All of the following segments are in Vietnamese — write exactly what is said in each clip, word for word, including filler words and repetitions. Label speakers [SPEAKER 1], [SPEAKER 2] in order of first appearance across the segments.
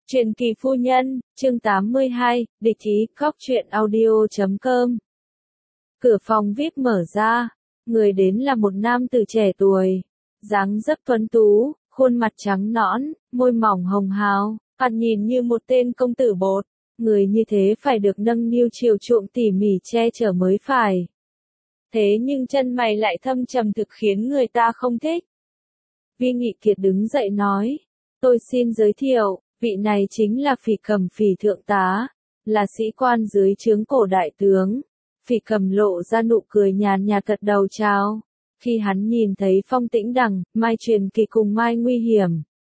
[SPEAKER 1] Truyền kỳ phu nhân, chương tám mươi hai, địch ý, cóc truyện audio chấm com. Cửa phòng vi ai pi mở ra, người đến là một nam tử trẻ tuổi, dáng dấp tuấn tú, khuôn mặt trắng nõn, môi mỏng hồng hào, thoạt nhìn như một tên công tử bột, người như thế phải được nâng niu chiều chuộng tỉ mỉ che chở mới phải. Thế nhưng chân mày lại thâm trầm thực khiến người ta không thích. Vi Nghị Kiệt đứng dậy nói, tôi xin giới thiệu. Vị này chính là Phỉ Cầm Phỉ thượng tá, là sĩ quan dưới trướng cổ đại tướng. Phỉ Cầm lộ ra nụ cười nhàn nhạt gật đầu chào. Khi hắn nhìn thấy Phong Tĩnh Đằng, Mai Truyền Kỳ cùng Mai Nguy Hiểm,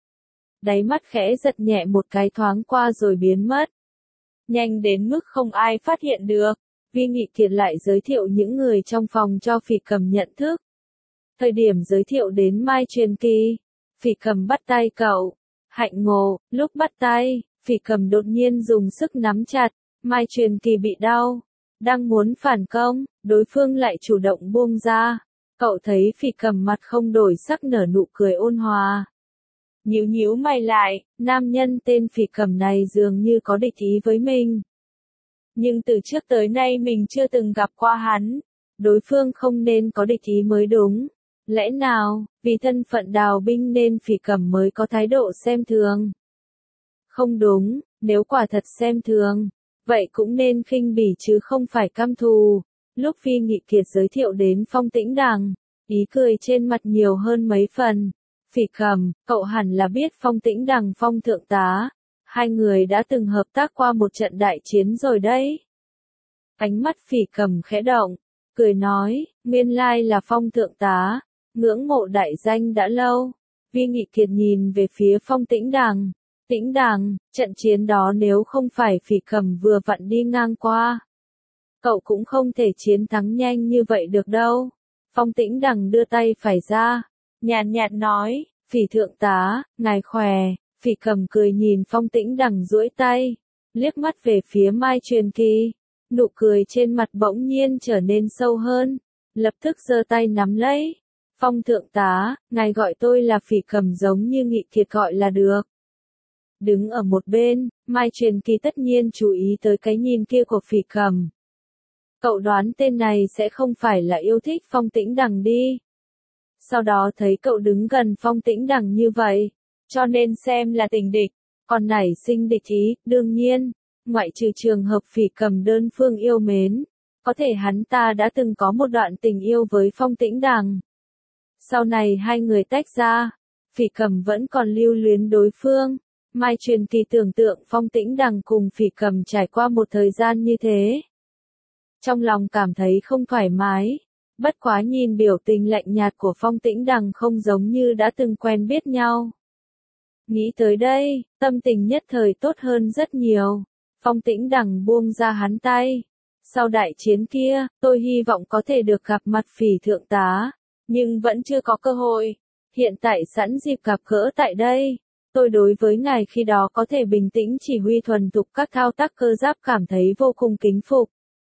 [SPEAKER 1] đáy mắt khẽ giật nhẹ một cái thoáng qua rồi biến mất. Nhanh đến mức không ai phát hiện được, Vi Nghị Kiệt lại giới thiệu những người trong phòng cho Phỉ Cầm nhận thức. Thời điểm giới thiệu đến Mai Truyền Kỳ, Phỉ Cầm bắt tay cậu. Hạnh ngộ, lúc bắt tay, Phỉ Cầm đột nhiên dùng sức nắm chặt, Mai Truyền Kỳ bị đau, đang muốn phản công, đối phương lại chủ động buông ra. Cậu thấy Phỉ Cầm mặt không đổi sắc nở nụ cười ôn hòa. Nhíu nhíu mày lại, nam nhân tên Phỉ Cầm này dường như có địch ý với mình. Nhưng từ trước tới nay mình chưa từng gặp qua hắn, đối phương không nên có địch ý mới đúng. Lẽ nào, vì thân phận đào binh nên Phỉ Cầm mới có thái độ xem thường? Không đúng, nếu quả thật xem thường, vậy cũng nên khinh bỉ chứ không phải căm thù. Lúc Vi Nghị Kiệt giới thiệu đến Phong Tĩnh Đằng, ý cười trên mặt nhiều hơn mấy phần. Phỉ Cầm, cậu hẳn là biết Phong Tĩnh Đằng Phong thượng tá, hai người đã từng hợp tác qua một trận đại chiến rồi đấy. Ánh mắt Phỉ Cầm khẽ động, cười nói, nguyên lai là Phong thượng tá. Ngưỡng mộ đại danh đã lâu. Vi Nghị Kiệt nhìn về phía Phong Tĩnh Đằng. Tĩnh Đằng, trận chiến đó nếu không phải Phỉ Cầm vừa vặn đi ngang qua, cậu cũng không thể chiến thắng nhanh như vậy được đâu. Phong Tĩnh Đằng đưa tay phải ra, nhàn nhạt nói, Phỉ thượng tá, ngài khỏe. Phỉ Cầm cười nhìn Phong Tĩnh Đằng duỗi tay, liếc mắt về phía Mai Truyền Kỳ. Nụ cười trên mặt bỗng nhiên trở nên sâu hơn, lập tức giơ tay nắm lấy. Phong thượng tá, ngài gọi tôi là Phỉ Cầm giống như Nghị Kiệt gọi là được. Đứng ở một bên, Mai Truyền Kỳ tất nhiên chú ý tới cái nhìn kia của Phỉ Cầm. Cậu đoán tên này sẽ không phải là yêu thích Phong Tĩnh Đằng đi. Sau đó thấy cậu đứng gần Phong Tĩnh Đằng như vậy, cho nên xem là tình địch, còn nảy sinh địch ý, đương nhiên, ngoại trừ trường hợp Phỉ Cầm đơn phương yêu mến, có thể hắn ta đã từng có một đoạn tình yêu với Phong Tĩnh Đằng. Sau này hai người tách ra, Phỉ Cầm vẫn còn lưu luyến đối phương. Mai Truyền Kỳ tưởng tượng Phong Tĩnh Đằng cùng Phỉ Cầm trải qua một thời gian như thế, trong lòng cảm thấy không thoải mái. Bất quá nhìn biểu tình lạnh nhạt của Phong Tĩnh Đằng không giống như đã từng quen biết nhau. Nghĩ tới đây, tâm tình nhất thời tốt hơn rất nhiều. Phong Tĩnh Đằng buông ra hắn tay. Sau đại chiến kia, tôi hy vọng có thể được gặp mặt Phỉ thượng tá, nhưng vẫn chưa có cơ hội. Hiện tại sẵn dịp gặp gỡ tại đây, tôi đối với ngài khi đó có thể bình tĩnh chỉ huy thuần thục các thao tác cơ giáp cảm thấy vô cùng kính phục.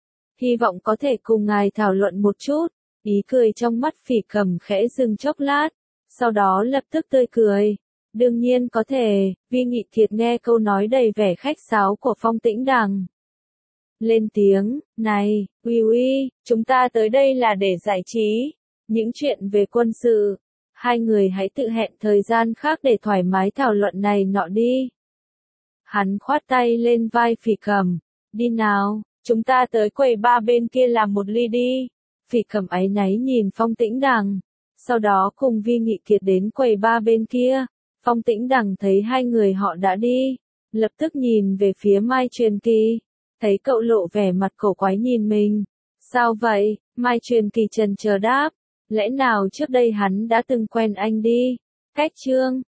[SPEAKER 1] Hy vọng có thể cùng ngài thảo luận một chút. Ý cười trong mắt Phỉ Cầm khẽ dừng chốc lát, sau đó lập tức tươi cười. Đương nhiên có thể. Vi Nghị Kiệt nghe câu nói đầy vẻ khách sáo của Phong Tĩnh Đằng, lên tiếng, này, uy uy, chúng ta tới đây là để giải trí. Những chuyện về quân sự, hai người hãy tự hẹn thời gian khác để thoải mái thảo luận này nọ đi. Hắn khoát tay lên vai Phỉ Cầm, đi nào, chúng ta tới quầy ba bên kia làm một ly đi. Phỉ Cầm áy náy nhìn Phong Tĩnh Đằng, sau đó cùng Vi Nghị Kiệt đến quầy ba bên kia. Phong Tĩnh Đằng thấy hai người họ đã đi, lập tức nhìn về phía Mai Truyền Kỳ, thấy cậu lộ vẻ mặt cổ quái nhìn mình. Sao vậy? Mai Truyền Kỳ chần chờ đáp, lẽ nào trước đây hắn đã từng quen anh đi? Cách chương